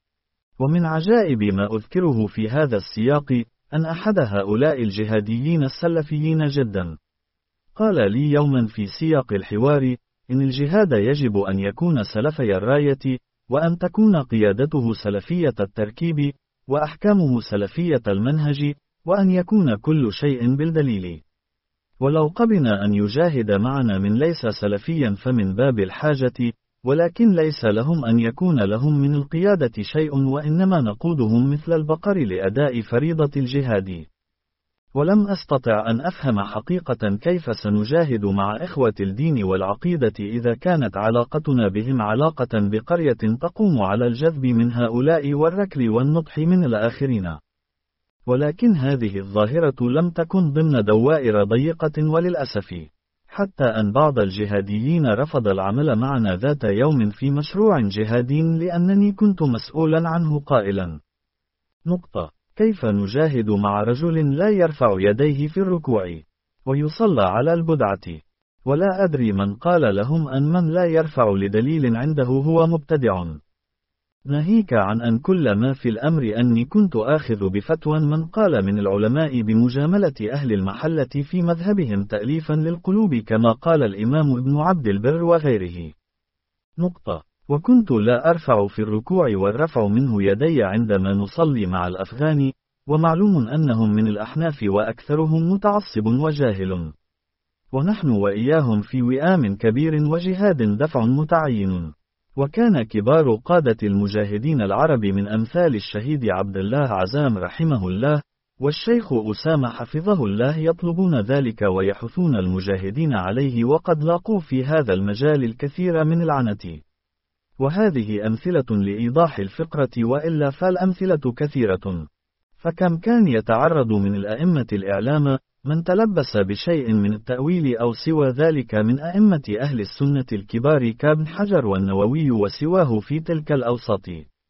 Speaker 1: ومن عجائب ما أذكره في هذا السياق أن أحد هؤلاء الجهاديين السلفيين جدا قال لي يوما في سياق الحوار إن الجهاد يجب أن يكون سلفي الراية، وأن تكون قيادته سلفية التركيب، وأحكامه سلفية المنهج، وأن يكون كل شيء بالدليل. ولو قبنا أن يجاهد معنا من ليس سلفيا فمن باب الحاجة، ولكن ليس لهم أن يكون لهم من القيادة شيء، وإنما نقودهم مثل البقر لأداء فريضة الجهاد. ولم أستطع أن أفهم حقيقة كيف سنجاهد مع إخوة الدين والعقيدة إذا كانت علاقتنا بهم علاقة بقرية تقوم على الجذب من هؤلاء والركل والنطح من الآخرين. ولكن هذه الظاهرة لم تكن ضمن دوائر ضيقة، وللأسف حتى أن بعض الجهاديين رفض العمل معنا ذات يوم في مشروع جهادي لأنني كنت مسؤولا عنه قائلا: نقطة. كيف نجاهد مع رجل لا يرفع يديه في الركوع ويصلى على البدعة؟ ولا أدري من قال لهم أن من لا يرفع لدليل عنده هو مبتدع، ناهيك عن أن كل ما في الأمر أني كنت آخذ بفتوى من قال من العلماء بمجاملة أهل المحلة في مذهبهم تأليفا للقلوب كما قال الإمام ابن عبد البر وغيره. نقطة. وكنت لا أرفع في الركوع والرفع منه يدي عندما نصلي مع الأفغان، ومعلوم أنهم من الأحناف وأكثرهم متعصب وجاهل، ونحن وإياهم في وئام كبير وجهاد دفع متعين. وكان كبار قادة المجاهدين العرب من أمثال الشهيد عبد الله عزام رحمه الله والشيخ أسامة حفظه الله يطلبون ذلك ويحثون المجاهدين عليه، وقد لاقوا في هذا المجال الكثير من العنة. وهذه أمثلة لإيضاح الفقرة، وإلا فالأمثلة كثيرة. فكم كان يتعرض من الأئمة الإعلام من تلبس بشيء من التأويل أو سوى ذلك من أئمة أهل السنة الكبار كابن حجر والنووي وسواه في تلك الأوساط.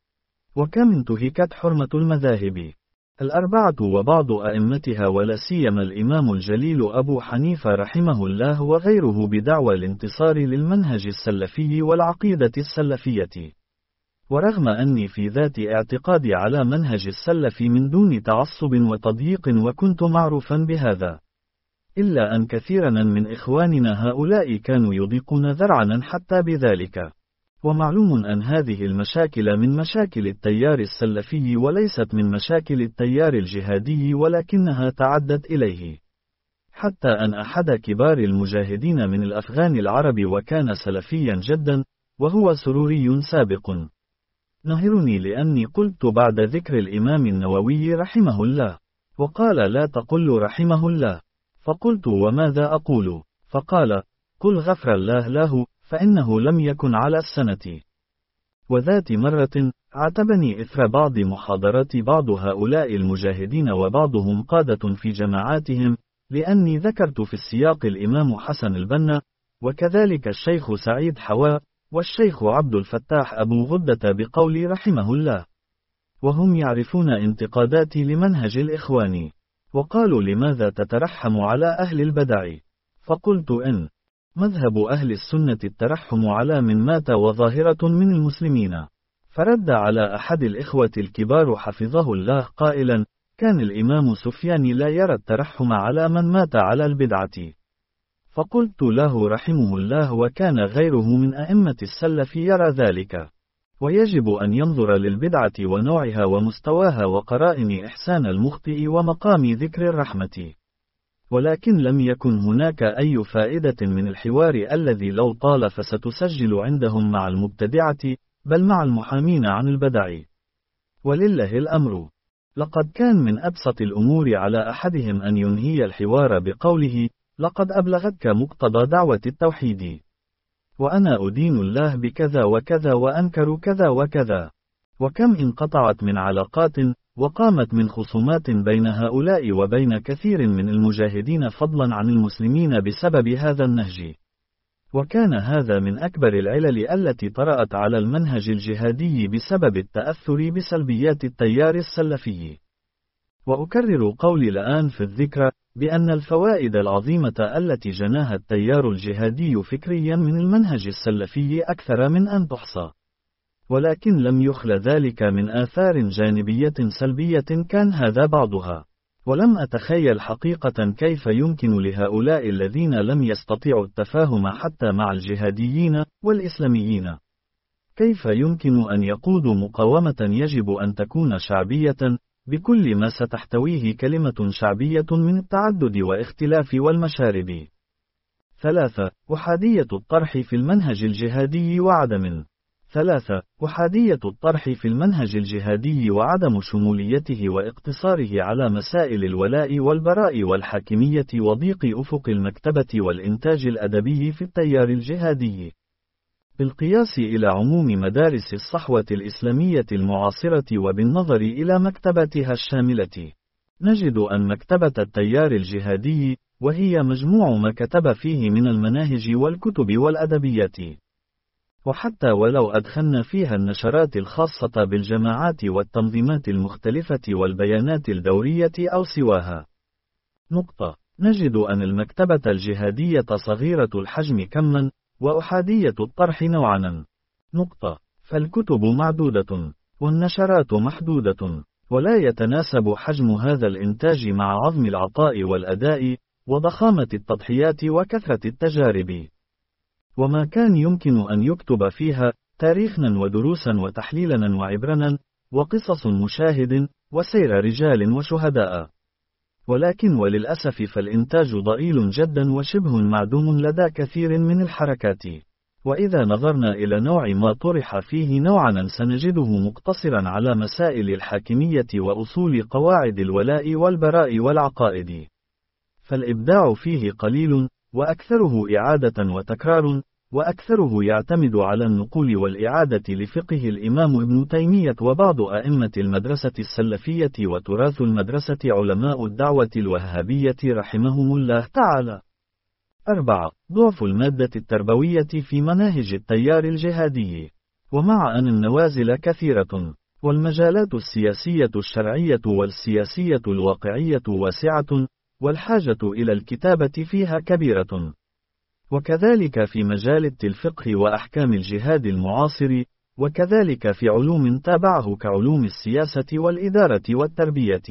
Speaker 1: وكم انتهكت حرمة المذاهب الأربعة وبعض أئمتها، ولا سيما الإمام الجليل أبو حنيفة رحمه الله وغيره، بدعوى الانتصار للمنهج السلفي والعقيدة السلفية. ورغم أني في ذات اعتقادي على منهج السلف من دون تعصب وتضييق، وكنت معروفا بهذا، إلا أن كثيرا من إخواننا هؤلاء كانوا يضيقون ذرعنا حتى بذلك. ومعلوم أن هذه المشاكل من مشاكل التيار السلفي وليست من مشاكل التيار الجهادي، ولكنها تعدت إليه، حتى أن أحد كبار المجاهدين من الأفغان العرب وكان سلفيا جدا، وهو سروري سابق، نهرني لأني قلت بعد ذكر الإمام النووي رحمه الله، وقال لا تقل رحمه الله، فقلت وماذا أقول؟ فقال قل غفر الله له، فإنه لم يكن على السنة. وذات مرة عاتبني إثر بعض محاضرات بعض هؤلاء المجاهدين وبعضهم قادة في جماعاتهم، لأني ذكرت في السياق الإمام حسن البنا، وكذلك الشيخ سعيد حواء، والشيخ عبد الفتاح أبو غدة بقولي رحمه الله، وهم يعرفون انتقاداتي لمنهج الإخوان، وقالوا لماذا تترحم على أهل البدع؟ فقلت إن مذهب أهل السنة الترحم على من مات وظاهرة من المسلمين. فرد على أحد الإخوة الكبار حفظه الله قائلا كان الإمام سفيان لا يرى الترحم على من مات على البدعة. فقلت له رحمه الله وكان غيره من أئمة السلف يرى ذلك، ويجب أن ينظر للبدعة ونوعها ومستواها وقرائن إحسان المخطئ ومقام ذكر الرحمة. ولكن لم يكن هناك أي فائدة من الحوار الذي لو طال فستسجل عندهم مع المبتدعة، بل مع المحامين عن البدع. ولله الأمر، لقد كان من أبسط الأمور على أحدهم أن ينهي الحوار بقوله لقد أبلغتك مقتضى دعوة التوحيد، وأنا أدين الله بكذا وكذا وأنكر كذا وكذا. وكم انقطعت من علاقات، وقامت من خصومات بين هؤلاء وبين كثير من المجاهدين فضلا عن المسلمين بسبب هذا النهج. وكان هذا من أكبر العلل التي طرأت على المنهج الجهادي بسبب التأثر بسلبيات التيار السلفي. وأكرر قولي الآن في الذكر بأن الفوائد العظيمة التي جناها التيار الجهادي فكريا من المنهج السلفي أكثر من أن تحصى، ولكن لم يخل ذلك من آثار جانبية سلبية كان هذا بعضها. ولم أتخيل حقيقة كيف يمكن لهؤلاء الذين لم يستطيعوا التفاهم حتى مع الجهاديين والإسلاميين، كيف يمكن أن يقودوا مقاومة يجب أن تكون شعبية بكل ما ستحتويه كلمة شعبية من التعدد واختلاف والمشارب. ثلاثة. أحادية الطرح في المنهج الجهادي وعدم ثلاثة. أحادية الطرح في المنهج الجهادي وعدم شموليته واقتصاره على مسائل الولاء والبراء والحاكمية وضيق أفق المكتبة والإنتاج الأدبي في التيار الجهادي، بالقياس إلى عموم مدارس الصحوة الإسلامية المعاصرة وبالنظر إلى مكتبتها الشاملة، نجد أن مكتبة التيار الجهادي، وهي مجموع ما كتب فيه من المناهج والكتب والأدبيات، وحتى ولو أدخلنا فيها النشرات الخاصة بالجماعات والتنظيمات المختلفة والبيانات الدورية أو سواها، نقطة، نجد أن المكتبة الجهادية صغيرة الحجم كماً، وأحادية الطرح نوعاً، نقطة، فالكتب معدودة، والنشرات محدودة، ولا يتناسب حجم هذا الإنتاج مع عظم العطاء والأداء، وضخامة التضحيات وكثرة التجارب. وما كان يمكن أن يكتب فيها تاريخنا ودروسا وتحليلنا وعبرنا، وقصص مشاهد، وسير رجال وشهداء. ولكن وللأسف فالإنتاج ضئيل جدا وشبه معدوم لدى كثير من الحركات. وإذا نظرنا إلى نوع ما طرح فيه نوعا سنجده مقتصرا على مسائل الحاكمية وأصول قواعد الولاء والبراء والعقائد، فالإبداع فيه قليل، وأكثره إعادة وتكرار، وأكثره يعتمد على النقول والإعادة لفقه الإمام ابن تيمية وبعض أئمة المدرسة السلفية وتراث المدرسة علماء الدعوة الوهابية رحمهم الله تعالى. أربعة. ضعف المادة التربوية في مناهج التيار الجهادي. ومع أن النوازل كثيرة، والمجالات السياسية الشرعية والسياسية الواقعية واسعة، والحاجة إلى الكتابة فيها كبيرة، وكذلك في مجال الفقه وأحكام الجهاد المعاصر، وكذلك في علوم تابعه كعلوم السياسة والإدارة والتربية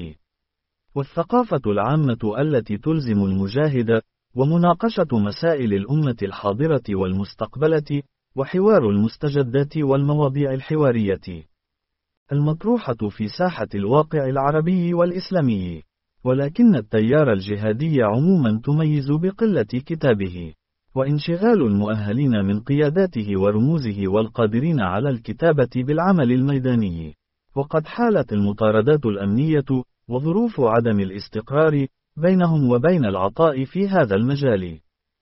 Speaker 1: والثقافة العامة التي تلزم المجاهد، ومناقشة مسائل الأمة الحاضرة والمستقبلة، وحوار المستجدات والمواضيع الحوارية المطروحة في ساحة الواقع العربي والإسلامي. ولكن التيار الجهادي عموما تميز بقلة كتابه، وانشغال المؤهلين من قياداته ورموزه والقادرين على الكتابة بالعمل الميداني. وقد حالت المطاردات الأمنية، وظروف عدم الاستقرار بينهم وبين العطاء في هذا المجال،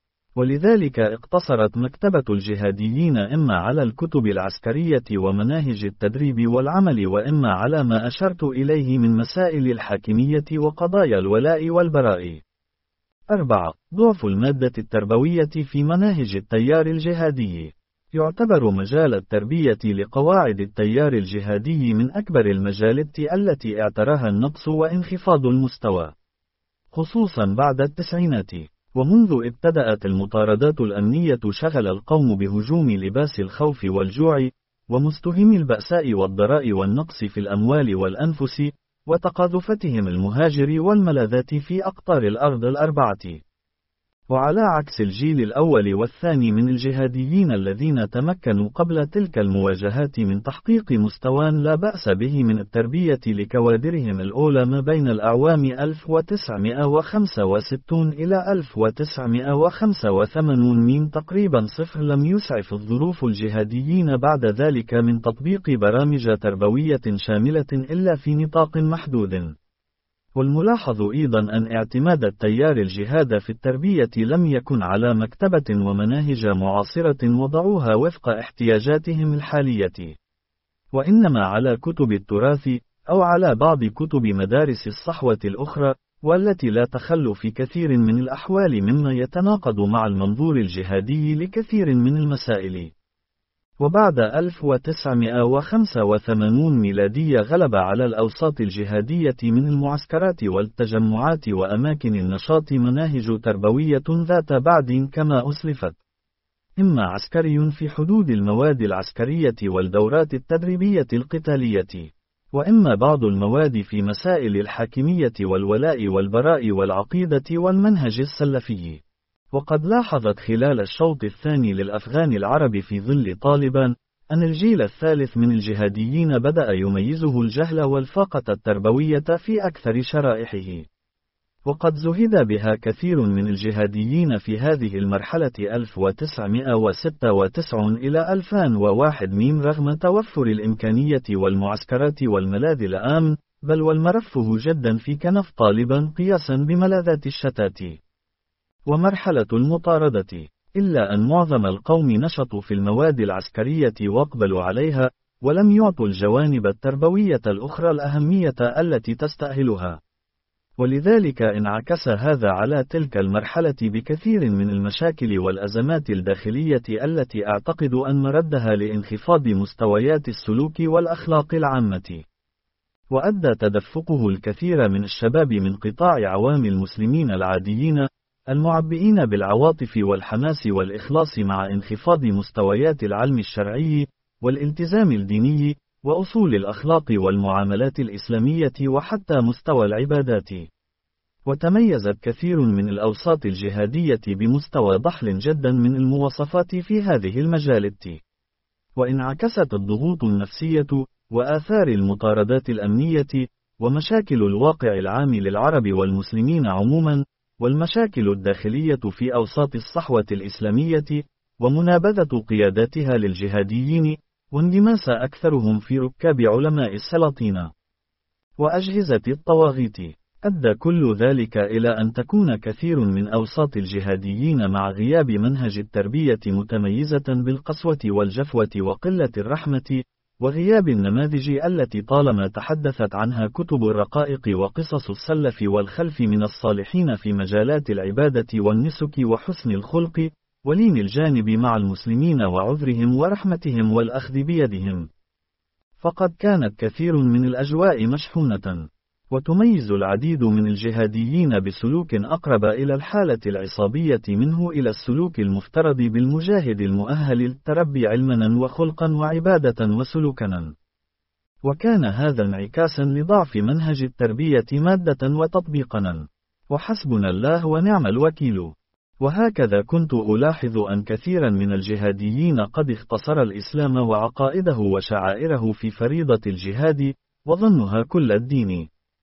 Speaker 1: ولذلك اقتصرت مكتبة الجهاديين إما على الكتب العسكرية ومناهج التدريب والعمل، وإما على ما أشرت إليه من مسائل الحاكمية وقضايا الولاء والبراء. أربعة. ضعف المادة التربوية في مناهج التيار الجهادي. يعتبر مجال التربية لقواعد التيار الجهادي من أكبر المجالات التي اعتراها النقص وانخفاض المستوى، خصوصا بعد التسعينات، ومنذ ابتدأت المطاردات الأمنية شغل القوم بهجوم لباس الخوف والجوع، ومستهم البأساء والضراء والنقص في الأموال والأنفس، وتقاذفتهم المهاجر والملاذات في أقطار الأرض الأربعة. وعلى عكس الجيل الأول والثاني من الجهاديين الذين تمكنوا قبل تلك المواجهات من تحقيق مستوى لا بأس به من التربية لكوادرهم الأولى ما بين الأعوام ألف وتسعمائة وخمسة وستين إلى ألف وتسعمائة وخمسة وثمانين من تقريبا صفر، لم يسعف الظروف الجهاديين بعد ذلك من تطبيق برامج تربوية شاملة إلا في نطاق محدود. والملاحظ أيضا أن اعتماد التيار الجهاد في التربية لم يكن على مكتبة ومناهج معاصرة وضعوها وفق احتياجاتهم الحالية، وإنما على كتب التراث، أو على بعض كتب مدارس الصحوة الأخرى، والتي لا تخل في كثير من الأحوال مما يتناقض مع المنظور الجهادي لكثير من المسائل. وبعد ألف وتسعمائة وخمسة وثمانين ميلادية غلب على الأوساط الجهادية من المعسكرات والتجمعات وأماكن النشاط مناهج تربوية ذات بعد كما أسلفت، إما عسكري في حدود المواد العسكرية والدورات التدريبية القتالية، وإما بعض المواد في مسائل الحاكمية والولاء والبراء والعقيدة والمنهج السلفي. وقد لاحظت خلال الشوط الثاني للأفغان العرب في ظل طالبان أن الجيل الثالث من الجهاديين بدأ يميزه الجهل والفاقة التربوية في أكثر شرائحه، وقد زهد بها كثير من الجهاديين في هذه المرحلة ألف وتسعمائة وستة وتسعين إلى ألفين وواحد ميم رغم توفر الإمكانية والمعسكرات والملاذ الآمن، بل والمرفه جدا في كنف طالبان قياسا بملاذات الشتات. ومرحلة المطاردة، إلا أن معظم القوم نشطوا في المواد العسكرية واقبلوا عليها، ولم يعطوا الجوانب التربوية الأخرى الأهمية التي تستأهلها. ولذلك انعكس هذا على تلك المرحلة بكثير من المشاكل والأزمات الداخلية التي أعتقد أن مردها لانخفاض مستويات السلوك والأخلاق العامة. وأدى تدفقه الكثير من الشباب من قطاع عوام المسلمين العاديين المعبئين بالعواطف والحماس والإخلاص مع انخفاض مستويات العلم الشرعي والالتزام الديني وأصول الأخلاق والمعاملات الإسلامية وحتى مستوى العبادات. وتميزت كثير من الأوساط الجهادية بمستوى ضحل جدا من المواصفات في هذه المجالات. وانعكست الضغوط النفسية وآثار المطاردات الأمنية ومشاكل الواقع العام للعرب والمسلمين عموما، والمشاكل الداخلية في أوساط الصحوة الإسلامية، ومنابذة قياداتها للجهاديين، واندماس أكثرهم في ركاب علماء السلاطين وأجهزة الطواغيت. أدى كل ذلك إلى أن تكون كثير من أوساط الجهاديين مع غياب منهج التربية متميزة بالقسوة والجفوة وقلة الرحمة، وغياب النماذج التي طالما تحدثت عنها كتب الرقائق وقصص السلف والخلف من الصالحين في مجالات العبادة والنسك وحسن الخلق، ولين الجانب مع المسلمين وعذرهم ورحمتهم والأخذ بيدهم. فقد كانت كثير من الأجواء مشحونة، وتميز العديد من الجهاديين بسلوك أقرب إلى الحالة العصابية منه إلى السلوك المفترض بالمجاهد المؤهل للتربي علما وخلقا وعبادة وسلوكا. وكان هذا انعكاسا لضعف منهج التربية مادة وتطبيقا. وحسبنا الله ونعم الوكيل. وهكذا كنت ألاحظ أن كثيرا من الجهاديين قد اختصر الإسلام وعقائده وشعائره في فريضة الجهاد، وظنها كل الدين.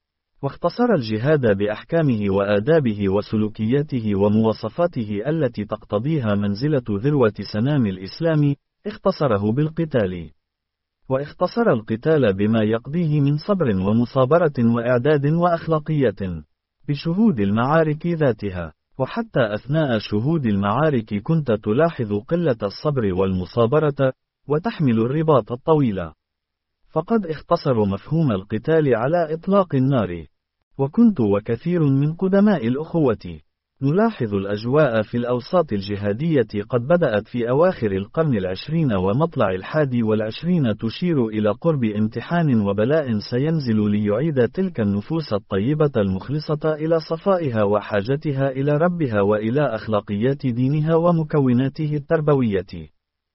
Speaker 1: واختصر الجهاد بأحكامه وآدابه وسلوكياته ومواصفاته التي تقتضيها منزلة ذروة سنام الإسلام، اختصره بالقتال. واختصر القتال بما يقضيه من صبر ومصابرة وإعداد وأخلاقية، بشهود المعارك ذاتها. وحتى أثناء شهود المعارك كنت تلاحظ قلة الصبر والمصابرة، وتحمل الرباط الطويل. فقد اختصروا مفهوم القتال على إطلاق النار. وكنت وكثير من قدماء الأخوة نلاحظ الأجواء في الأوساط الجهادية قد بدأت في أواخر القرن العشرين ومطلع الحادي والعشرين تشير إلى قرب امتحان وبلاء سينزل ليعيد تلك النفوس الطيبة المخلصة إلى صفائها وحاجتها إلى ربها وإلى أخلاقيات دينها ومكوناته التربوية.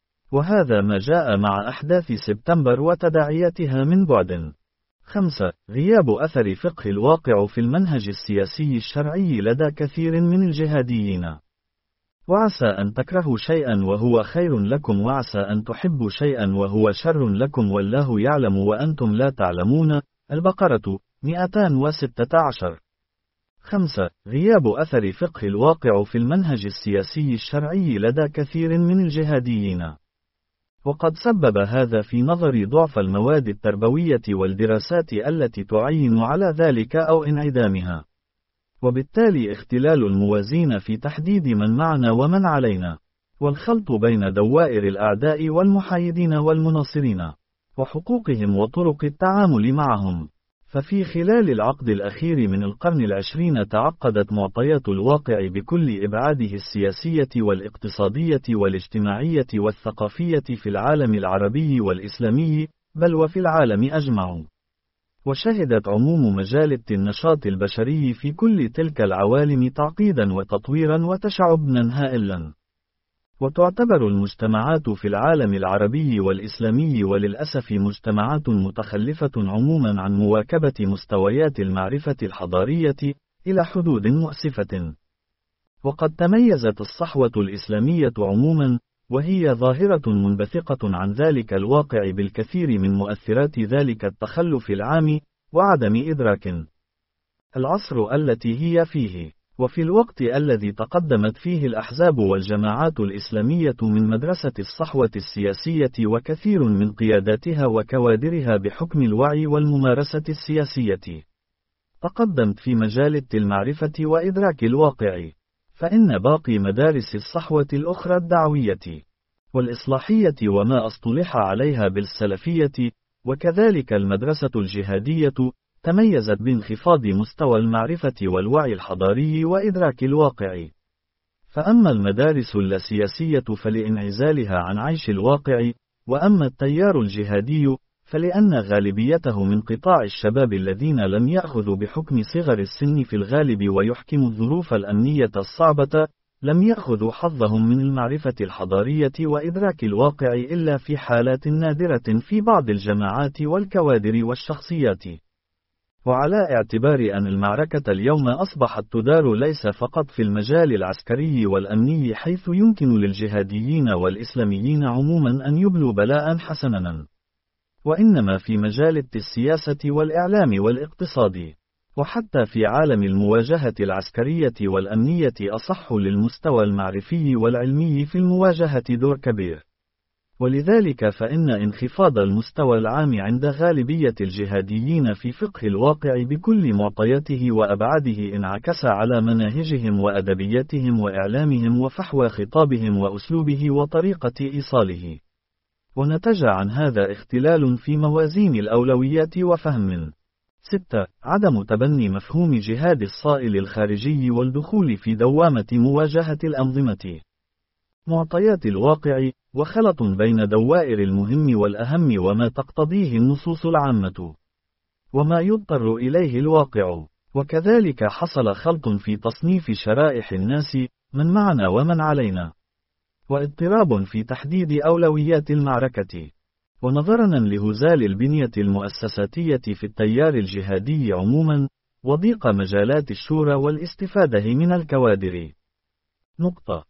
Speaker 1: وهذا ما جاء مع أحداث سبتمبر وتداعياتها من بعد. خمسة. غياب أثر فقه الواقع في المنهج السياسي الشرعي لدى كثير من الجهاديين. وعسى أن تكرهوا شيئا وهو خير لكم، وعسى أن تحبوا شيئا وهو شر لكم، والله يعلم وأنتم لا تعلمون. البقرة مئتان وستة عشر. خمسة. غياب أثر فقه الواقع في المنهج السياسي الشرعي لدى كثير من الجهاديين. وقد سبب هذا في نظري ضعف المواد التربوية والدراسات التي تعين على ذلك أو انعدامها، وبالتالي اختلال الموازين في تحديد من معنا ومن علينا، والخلط بين دوائر الأعداء والمحايدين والمناصرين، وحقوقهم وطرق التعامل معهم. ففي خلال العقد الأخير من القرن العشرين تعقدت معطيات الواقع بكل إبعاده السياسية والاقتصادية والاجتماعية والثقافية في العالم العربي والإسلامي، بل وفي العالم أجمع. وشهدت عموم مجالات النشاط البشري في كل تلك العوالم تعقيدا وتطويرا وتشعبنا هائلا. وتعتبر المجتمعات في العالم العربي والإسلامي وللأسف مجتمعات متخلفة عموما عن مواكبة مستويات المعرفة الحضارية إلى حدود مؤسفة. وقد تميزت الصحوة الإسلامية عموما، وهي ظاهرة منبثقة عن ذلك الواقع بالكثير من مؤثرات ذلك التخلف العام وعدم إدراك العصر التي هي فيه. وفي الوقت الذي تقدمت فيه الأحزاب والجماعات الإسلامية من مدرسة الصحوة السياسية وكثير من قياداتها وكوادرها بحكم الوعي والممارسة السياسية، تقدمت في مجال المعرفة وإدراك الواقع. فإن باقي مدارس الصحوة الأخرى الدعوية والإصلاحية وما أصطلح عليها بالسلفية، وكذلك المدرسة الجهادية، تميزت بانخفاض مستوى المعرفة والوعي الحضاري وإدراك الواقع. فأما المدارس اللاسياسية فلانعزالها عن عيش الواقع، وأما التيار الجهادي فلأن غالبيته من قطاع الشباب الذين لم يأخذوا بحكم صغر السن في الغالب ويحكم الظروف الأمنية الصعبة، لم يأخذوا حظهم من المعرفة الحضارية وإدراك الواقع إلا في حالات نادرة في بعض الجماعات والكوادر والشخصيات. وعلى اعتبار أن المعركة اليوم أصبحت تدار ليس فقط في المجال العسكري والأمني حيث يمكن للجهاديين والإسلاميين عموما أن يبلوا بلاء حسنا، وإنما في مجال السياسة والإعلام والاقتصاد، وحتى في عالم المواجهة العسكرية والأمنية أصح للمستوى المعرفي والعلمي في المواجهة دور كبير. ولذلك فإن انخفاض المستوى العام عند غالبية الجهاديين في فقه الواقع بكل معطياته وأبعاده انعكس على مناهجهم وأدبيتهم وإعلامهم وفحوى خطابهم وأسلوبه وطريقة إيصاله. ونتج عن هذا اختلال في موازين الأولويات وفهم. ستة. عدم تبني مفهوم جهاد الصائل الخارجي والدخول في دوامة مواجهة الأنظمة معطيات الواقع، وخلط بين دوائر المهم والأهم وما تقتضيه النصوص العامة وما يضطر إليه الواقع. وكذلك حصل خلط في تصنيف شرائح الناس، من معنا ومن علينا، واضطراب في تحديد أولويات المعركة. ونظرا لهزال البنية المؤسساتية في التيار الجهادي عموما، وضيق مجالات الشورى والاستفادة من الكوادر. نقطة.